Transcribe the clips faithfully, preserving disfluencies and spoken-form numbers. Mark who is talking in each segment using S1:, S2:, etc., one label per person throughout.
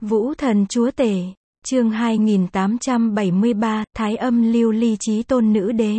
S1: Vũ thần chúa tể, chương hai nghìn tám trăm bảy mươi ba, Thái âm lưu ly chí tôn nữ đế.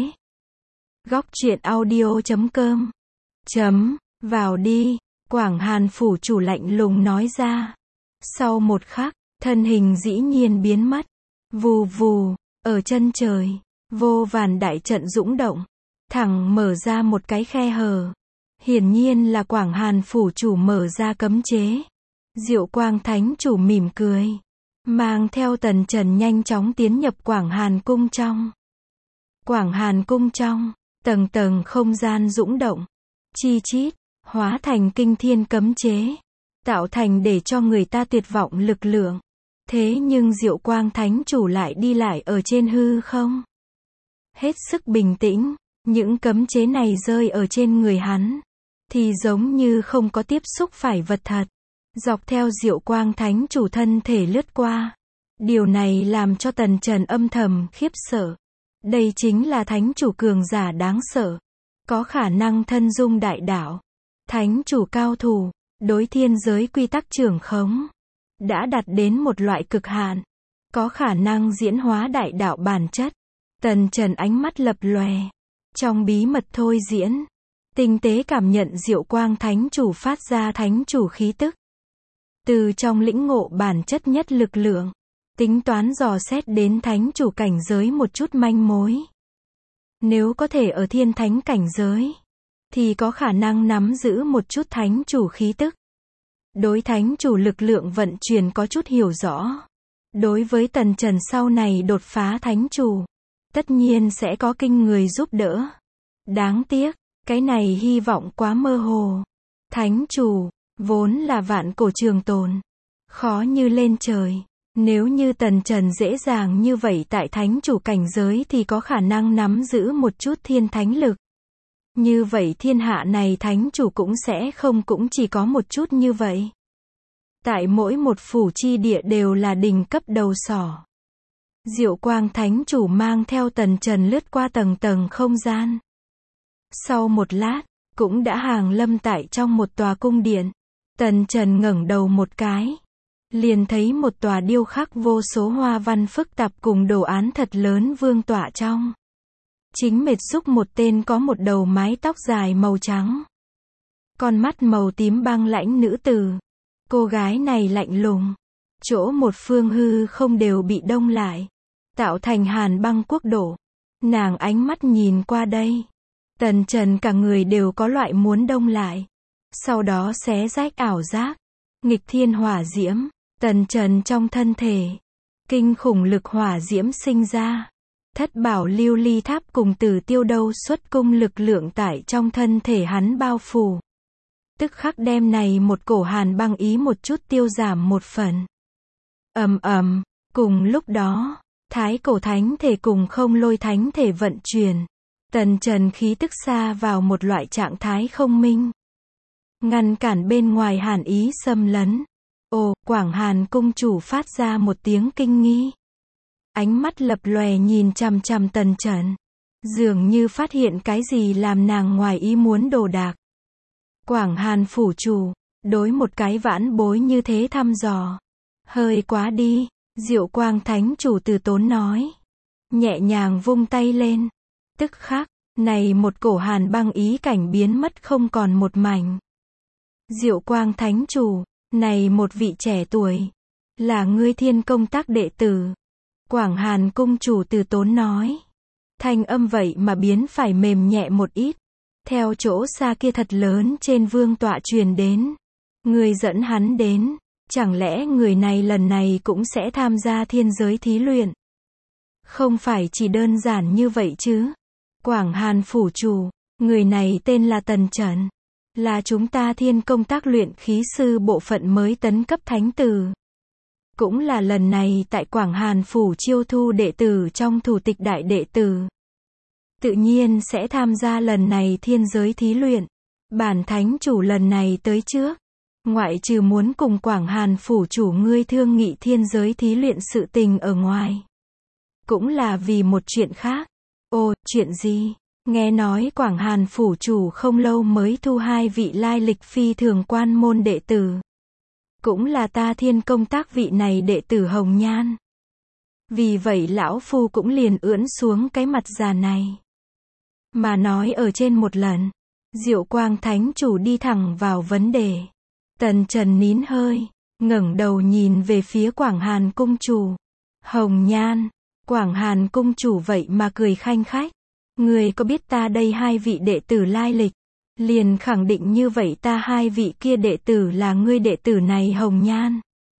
S1: Góc truyện audio chấm com. Chấm, vào đi, Quảng Hàn phủ chủ lạnh lùng nói ra. Sau một khắc, thân hình dĩ nhiên biến mất. Vù vù, ở chân trời, vô vàn đại trận dũng động, thẳng mở ra một cái khe hở. Hiển nhiên là Quảng Hàn phủ chủ mở ra cấm chế. Diệu Quang Thánh chủ mỉm cười, mang theo Tần Trần nhanh chóng tiến nhập Quảng Hàn cung trong. Quảng Hàn cung trong, tầng tầng không gian dũng động, chi chít, hóa thành kinh thiên cấm chế, tạo thành để cho người ta tuyệt vọng lực lượng. Thế nhưng Diệu Quang Thánh chủ lại đi lại ở trên hư không. Hết sức bình tĩnh, những cấm chế này rơi ở trên người hắn, thì giống như không có tiếp xúc phải vật thật. Dọc theo Diệu Quang Thánh chủ thân thể lướt qua. Điều này làm cho Tần Trần âm thầm khiếp sợ. Đây chính là thánh chủ cường giả đáng sợ. Có khả năng thân dung đại đạo. Thánh chủ cao thủ, đối thiên giới quy tắc trưởng khống. Đã đạt đến một loại cực hạn. Có khả năng diễn hóa đại đạo bản chất. Tần Trần ánh mắt lập lòe. Trong bí mật thôi diễn. Tinh tế cảm nhận Diệu Quang Thánh chủ phát ra thánh chủ khí tức. Từ trong lĩnh ngộ bản chất nhất lực lượng, tính toán dò xét đến thánh chủ cảnh giới một chút manh mối. Nếu có thể ở thiên thánh cảnh giới, thì có khả năng nắm giữ một chút thánh chủ khí tức. Đối thánh chủ lực lượng vận chuyển có chút hiểu rõ. Đối với Tần Trần sau này đột phá thánh chủ, tất nhiên sẽ có kinh người giúp đỡ. Đáng tiếc, cái này hy vọng quá mơ hồ. Thánh chủ vốn là vạn cổ trường tồn, khó như lên trời. Nếu như Tần Trần dễ dàng như vậy tại thánh chủ cảnh giới thì có khả năng nắm giữ một chút thiên thánh lực. Như vậy thiên hạ này thánh chủ cũng sẽ không cũng chỉ có một chút như vậy. Tại mỗi một phủ chi địa đều là đỉnh cấp đầu sỏ. Diệu Quang Thánh chủ mang theo Tần Trần lướt qua tầng tầng không gian. Sau một lát, cũng đã hàng lâm tại trong một tòa cung điện. Tần Trần ngẩng đầu một cái, liền thấy một tòa điêu khắc vô số hoa văn phức tạp cùng đồ án thật lớn vương tọa trong. Chính mệt xúc một tên có một đầu mái tóc dài màu trắng, con mắt màu tím băng lãnh nữ tử. Cô gái này lạnh lùng, chỗ một phương hư không đều bị đông lại, tạo thành hàn băng quốc độ. Nàng ánh mắt nhìn qua đây, Tần Trần cả người đều có loại muốn đông lại. Sau đó xé rách ảo giác, nghịch thiên hỏa diễm, Tần Trần trong thân thể, kinh khủng lực hỏa diễm sinh ra. Thất bảo lưu ly tháp cùng Tử Tiêu Đâu xuất cung lực lượng tại trong thân thể hắn bao phủ. Tức khắc đem này một cổ hàn băng ý một chút tiêu giảm một phần. Ầm ầm, cùng lúc đó, thái cổ thánh thể cùng không lôi thánh thể vận chuyển. Tần Trần khí tức xa vào một loại trạng thái không minh, ngăn cản bên ngoài hàn ý xâm lấn. Ồ, Quảng Hàn cung chủ phát ra một tiếng kinh nghi. Ánh mắt lập lòe nhìn chằm chằm Tần Trần. Dường như phát hiện cái gì làm nàng ngoài ý muốn đồ đạc. Quảng Hàn phủ chủ, đối một cái vãn bối như thế thăm dò. Hơi quá đi, Diệu Quang Thánh chủ từ tốn nói. Nhẹ nhàng vung tay lên. Tức khắc, này một cổ hàn băng ý cảnh biến mất không còn một mảnh. Diệu Quang Thánh chủ, này một vị trẻ tuổi, là ngươi thiên công tác đệ tử. Quảng Hàn cung chủ từ tốn nói. Thanh âm vậy mà biến phải mềm nhẹ một ít. Theo chỗ xa kia thật lớn trên vương tọa truyền đến. Ngươi dẫn hắn đến, chẳng lẽ người này lần này cũng sẽ tham gia thiên giới thí luyện? Không phải chỉ đơn giản như vậy chứ. Quảng Hàn phủ chủ, người này tên là Tần Trần. Là chúng ta thiên công tác luyện khí sư bộ phận mới tấn cấp thánh tử. Cũng là lần này tại Quảng Hàn phủ chiêu thu đệ tử trong thủ tịch đại đệ tử. Tự nhiên sẽ tham gia lần này thiên giới thí luyện. Bản thánh chủ lần này tới trước, ngoại trừ muốn cùng Quảng Hàn phủ chủ ngươi thương nghị thiên giới thí luyện sự tình ở ngoài, cũng là vì một chuyện khác. Ồ, chuyện gì? Nghe nói Quảng Hàn phủ chủ không lâu mới thu hai vị lai lịch phi thường quan môn đệ tử. cũng là ta thiên công tác vị này đệ tử Hồng Nhan. Vì vậy lão phu cũng liền ưỡn xuống cái mặt già này. Mà nói ở trên một lần, Diệu Quang Thánh Chủ đi thẳng vào vấn đề. Tần Trần nín hơi, ngẩng đầu nhìn về phía Quảng Hàn Cung Chủ. Hồng Nhan, Quảng Hàn Cung Chủ vậy mà cười khanh khách. Người có biết ta đây hai vị đệ tử lai lịch? Liền khẳng định như vậy ta hai vị kia đệ tử là ngươi đệ tử này Hồng Nhan.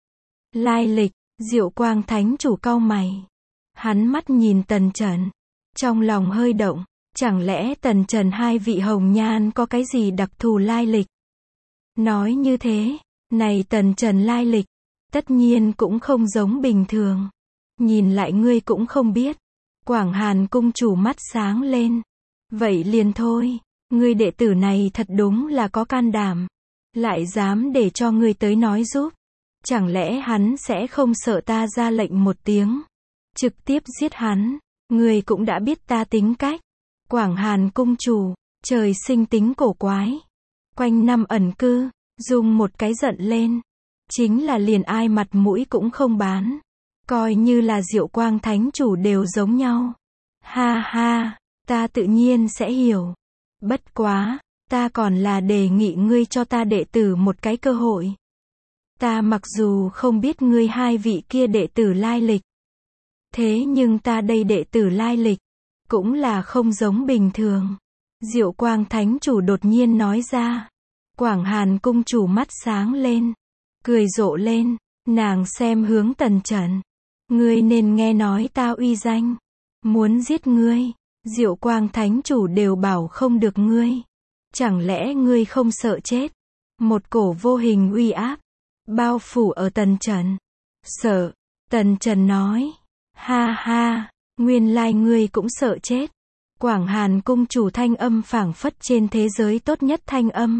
S1: Lai lịch, Diệu Quang Thánh Chủ cau mày. Hắn mắt nhìn Tần Trần, trong lòng hơi động, chẳng lẽ Tần Trần hai vị Hồng Nhan có cái gì đặc thù lai lịch? Nói như thế, này Tần Trần lai lịch, tất nhiên cũng không giống bình thường. Nhìn lại ngươi cũng không biết. Quảng Hàn Cung Chủ mắt sáng lên. Vậy liền thôi, ngươi đệ tử này thật đúng là có can đảm. Lại dám để cho ngươi tới nói giúp. Chẳng lẽ hắn sẽ không sợ ta ra lệnh một tiếng, trực tiếp giết hắn? Ngươi cũng đã biết ta tính cách. Quảng Hàn Cung Chủ, trời sinh tính cổ quái. Quanh năm ẩn cư, dùng một cái giận lên. Chính là liền ai mặt mũi cũng không bán. Coi như là Diệu Quang Thánh Chủ đều giống nhau. Ha ha, ta tự nhiên sẽ hiểu. Bất quá, ta còn là đề nghị ngươi cho ta đệ tử một cái cơ hội. Ta mặc dù không biết ngươi hai vị kia đệ tử lai lịch. Thế nhưng ta đây đệ tử lai lịch, cũng là không giống bình thường. Diệu Quang Thánh Chủ đột nhiên nói ra. Quảng Hàn Cung Chủ mắt sáng lên, cười rộ lên, nàng xem hướng Tần Trần. Ngươi nên nghe nói ta uy danh. Muốn giết ngươi, Diệu Quang Thánh Chủ đều bảo không được ngươi. Chẳng lẽ ngươi không sợ chết? Một cổ vô hình uy áp bao phủ ở Tần Trần. Sợ, Tần Trần nói. Ha ha, nguyên lai ngươi cũng sợ chết. Quảng Hàn Cung Chủ thanh âm phảng phất trên thế giới tốt nhất thanh âm.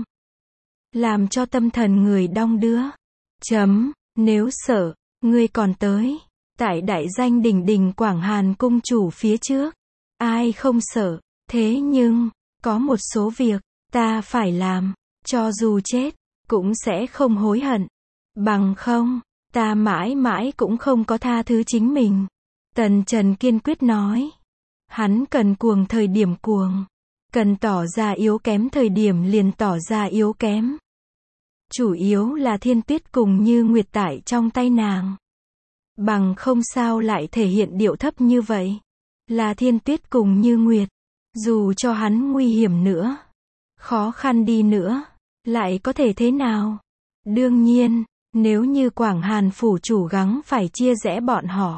S1: Làm cho tâm thần người đong đưa. Chấm, nếu sợ, ngươi còn tới. Tại đại danh đỉnh đỉnh Quảng Hàn Cung Chủ phía trước. Ai không sợ, thế nhưng, có một số việc, ta phải làm, cho dù chết, cũng sẽ không hối hận. Bằng không, ta mãi mãi cũng không có tha thứ chính mình. Tần Trần kiên quyết nói. Hắn cần cuồng thời điểm cuồng. Cần tỏ ra yếu kém thời điểm liền tỏ ra yếu kém. Chủ yếu là Thiên Tuyết cùng Như Nguyệt tại trong tay nàng. Bằng không sao lại thể hiện điệu thấp như vậy. Là Thiên Tuyết cùng Như Nguyệt. Dù cho hắn nguy hiểm nữa, khó khăn đi nữa, lại có thể thế nào? Đương nhiên, nếu như Quảng Hàn Phủ chủ gắng phải chia rẽ bọn họ.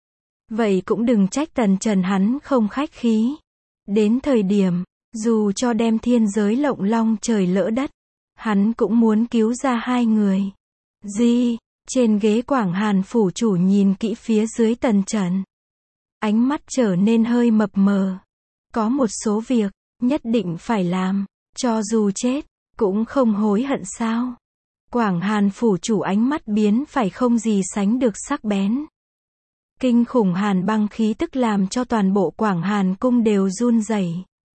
S1: Vậy cũng đừng trách Tần Trần hắn không khách khí. Đến thời điểm, dù cho đem thiên giới lộng long trời lỡ đất, hắn cũng muốn cứu ra hai người. Di, trên ghế Quảng Hàn Phủ chủ nhìn kỹ phía dưới Tần Trần. Ánh mắt trở nên hơi mập mờ. Có một số việc, nhất định phải làm, cho dù chết, cũng không hối hận sao? Quảng Hàn Phủ chủ ánh mắt biến phải không gì sánh được sắc bén. Kinh khủng hàn băng khí tức làm cho toàn bộ Quảng Hàn Cung đều run rẩy.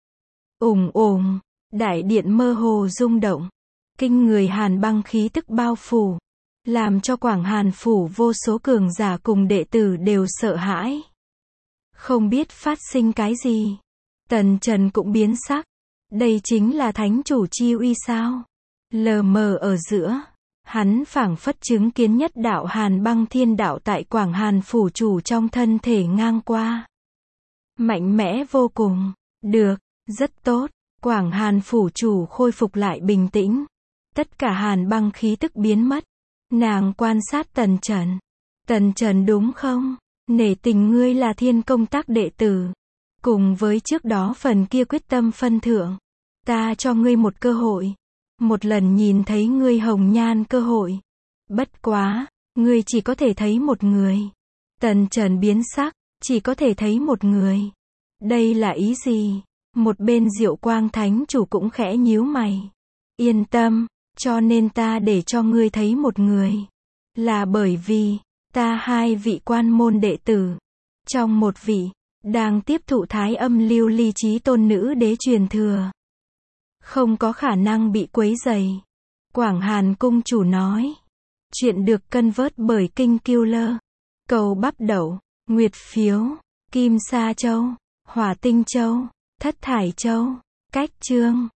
S1: Ùng ùng, đại điện mơ hồ rung động. Kinh người hàn băng khí tức bao phủ, làm cho Quảng Hàn Phủ vô số cường giả cùng đệ tử đều sợ hãi. Không biết phát sinh cái gì. Tần Trần cũng biến sắc. Đây chính là thánh chủ chi uy sao? Lờ mờ ở giữa, hắn phảng phất chứng kiến nhất đạo hàn băng thiên đạo tại Quảng Hàn Phủ chủ trong thân thể ngang qua. Mạnh mẽ vô cùng. Được, rất tốt. Quảng Hàn Phủ chủ khôi phục lại bình tĩnh. Tất cả hàn băng khí tức biến mất. Nàng quan sát Tần Trần. Tần Trần đúng không? Nể tình ngươi là thiên công tác đệ tử. Cùng với trước đó phần kia quyết tâm phân thượng. Ta cho ngươi một cơ hội. Một lần nhìn thấy ngươi hồng nhan cơ hội. Bất quá, ngươi chỉ có thể thấy một người. Tần Trần biến sắc, chỉ có thể thấy một người. Đây là ý gì? Một bên Diệu Quang Thánh chủ cũng khẽ nhíu mày. Yên tâm, cho nên ta để cho ngươi thấy một người. Là bởi vì, ta hai vị quan môn đệ tử. Trong một vị, đang tiếp thụ thái âm lưu ly chí tôn nữ đế truyền thừa. Không có khả năng bị quấy rầy. Quảng Hàn Cung chủ nói. Chuyện được cân vớt bởi King Killer. Cầu Bắp Đậu, Nguyệt Phiếu, Kim Sa Châu, Hỏa Tinh Châu, Thất Thải Châu, Cách Chương.